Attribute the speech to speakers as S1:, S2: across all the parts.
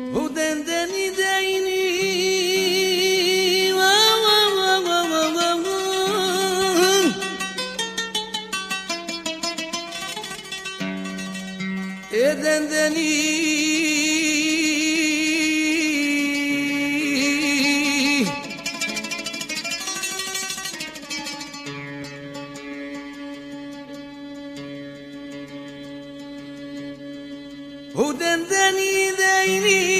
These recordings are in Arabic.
S1: ودندني دايني يا دندني ودندني دايني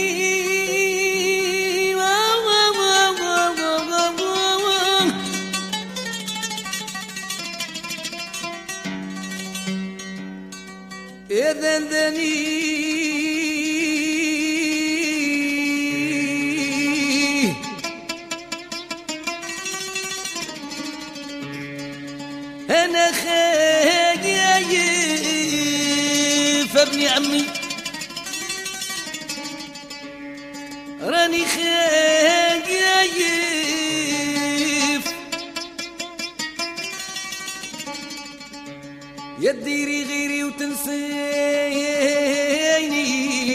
S1: يا دندني أنا خايف ابن عمي راني خايف يا تديري غيري وتنسيني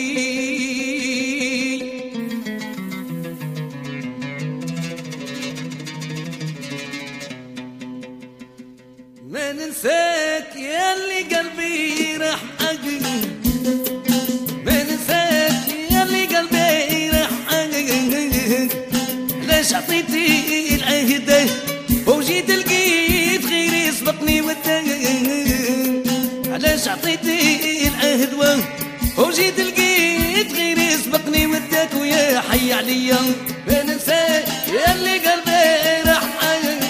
S1: ما ننساك يا اللي قلبي راح أقل ما ننساك يا اللي قلبي راح أقل ليش عطيتي العهد وجيت لقيت غيري يسبقني ودك علاش عطيتي العهد وجيت لقيت غيري يسبقني ودك ويا حي عليا ما ننساك يا اللي قلبي راح أقل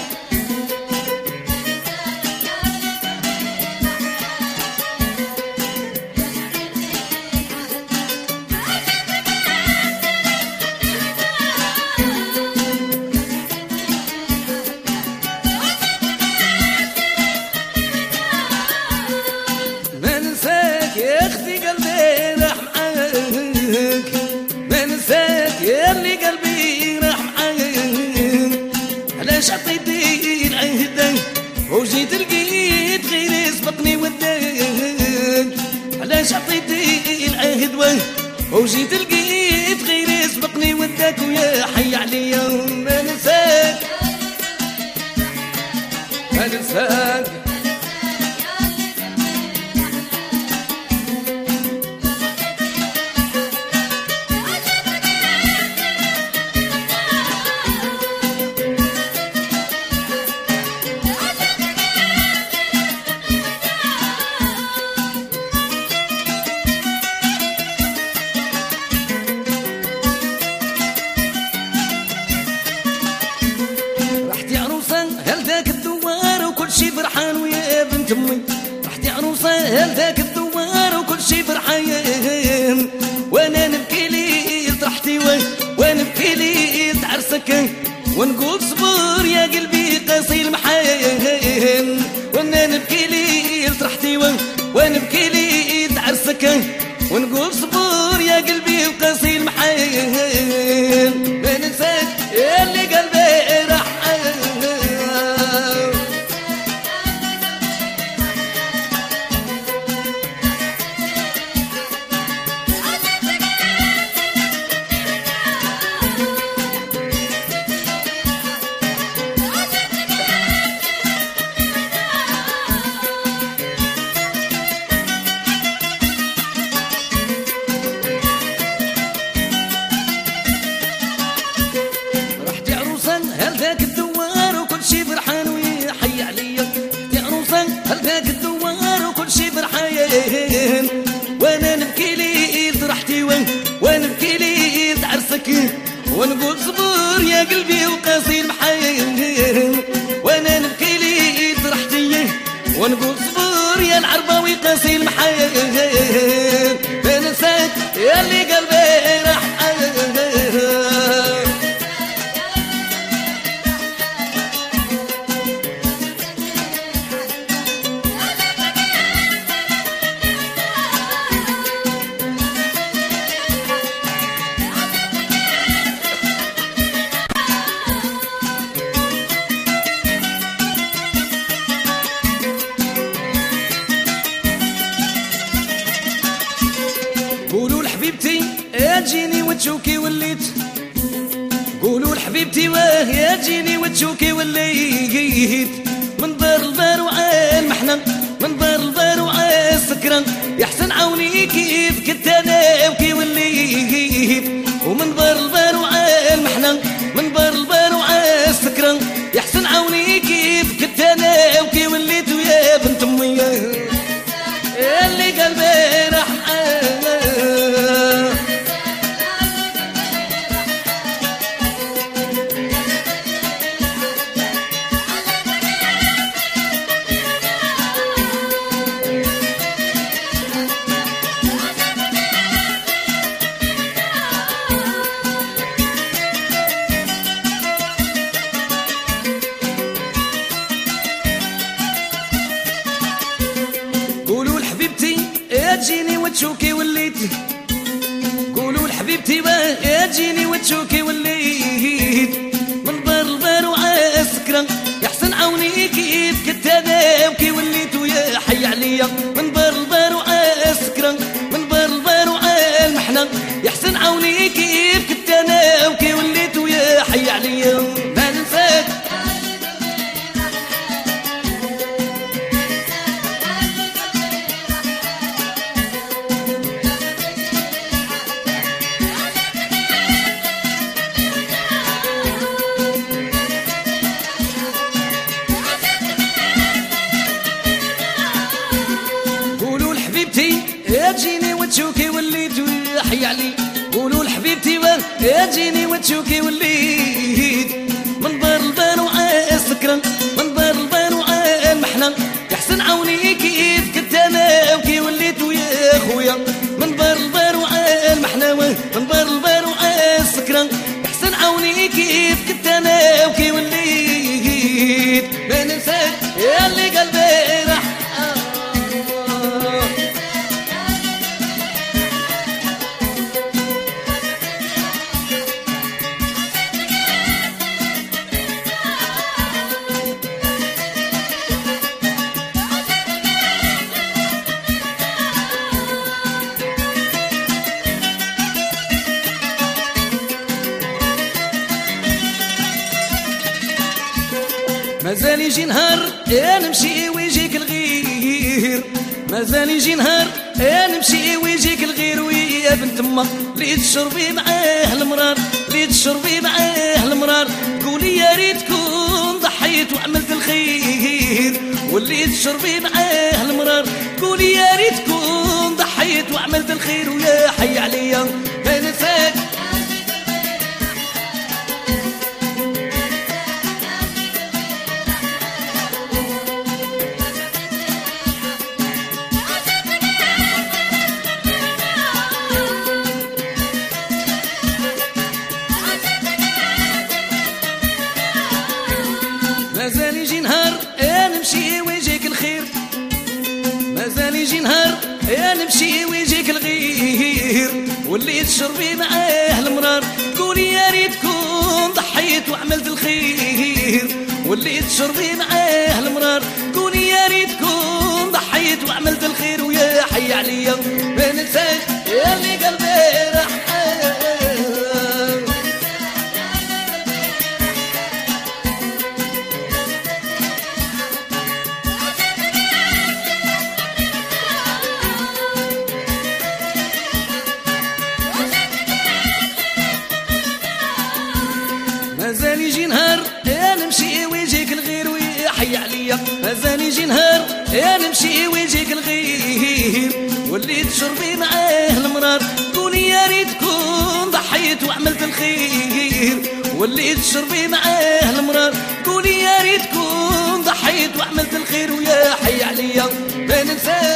S1: يا اختي قلبي راح معاك ما ننساك يا اللي قلبي راح معاك علاش عطيتي العهد وجيت لقيت غيري يسبقني وداك علاش عطيتي العهد وجيت لقيت غيري يسبقني وداك ويا حي عليا ما ننساك ما ننساك هل ذاك الدوار وكل شي فرحان ويا بنت امي رحتي عروسه هل ذاك الدوار وكل شي فرحان وانا نبكي لي طرحتي ونبكي لي عرسك ونقول صبر يا قلبي قاسي المحال وانا نبكي لي طرحتي ونبكي لي عرسك ونقول صبر يا قلبي وقاسي المحال ما ننساك يا اللي قلبي راح هل ذاك الدوار وكل شي فرحان ويا حي عليا يا عروسه هل ذاك الدوار وكل شي فرحان وانا نبكي لي فرحتي ونبكي لي عرسك ونقول صبر يا قلبي وقاسي المحال وانا نبكي لي فرحتي ونقول صبر يا العرباوي قاسي المحال ما ننساك يا اللي قلبي راح يا تجيني وتشوكي وليت قولوا لحبيبتي واه يا تجيني وتشوكي وليت من دار البار وعال محنة من دار البار وعال سكران يحسن عوني كيف كنت انا وكي وليت ومن دار البار وعال محنة من دار البار وعال سكران يحسن عوني كيف كنت انا وكي وليت ويا بنت امي اللي قلبي راح تجيني وتشوكي وليت قولوا لحبيبتي يا تجيني وتشوكي وليت من دار البار وعال سكران يحسن عوني كيف كنت انا وكي وليت ويا حي عليا من دار البار وعال سكران من دار البار وعال محنة يحسن عوني كيف كنت انا وكي وليت ويا حي عليا ما ننساك يا تجيني وتشوكي وليت ويحيى علي قولوا لحبيبتي يا تجيني وتشوكي وليت من دار البار وعال سكران من دار البار وعال محنة يحسن عوني كيف كنت انا وكي وليت ويا خويا من دار البار وعال محنة من دار البار وعال سكران يحسن عوني كيف كنت انا وكي وليت ما ننساك يا اللي قلبي راح مازال يجي نهار نمشي ويجيك الغير مازال يجي نهار نمشي ويجيك الغير ويا بنت امك اللي تشربي معاه المرار اللي تشربي معاه المرار تقولي يا ريت كون ضحيت وعملت الخير واللي تشربي معاه المرار تقولي يا ريت كون ضحيت وعملت الخير ويا حي عليا ما ننساك مازال يجي نهار نمشي ويجيك الخير مازال يجي نهار نمشي ويجيك الغير واللي تشربي معاه المرار تقولي يا ريت كون ضحيت وعملت الخير واللي تشربي معاه المرار تقولي يا ريت كون ضحيت وعملت الخير ويا حي عليا ما ننساك يا اللي قلبي راح مازال يجي نهار نمشي ويجيك الغير ويحيى عليا مازال يجي نهار نمشي ويجيك الغير واللي تشربي معاه المرار تقولي يا ريت كون ضحيت وعملت الخير واللي تشربي معاه المرار تقولي يا ريت كون ضحيت وعملت الخير ويا حي عليا ما ننساك